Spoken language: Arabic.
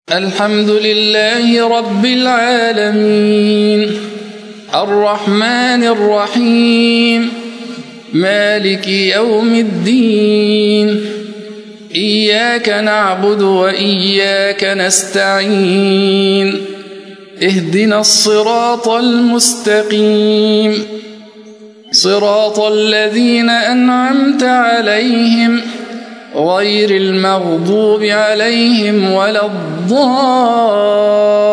الحمد لله رب العالمين الرحمن الرحيم مالك يوم الدين إياك نعبد وإياك نستعين اهدنا الصراط المستقيم صراط الذين أنعمت عليهم غير المغضوب عليهم ولا الضالين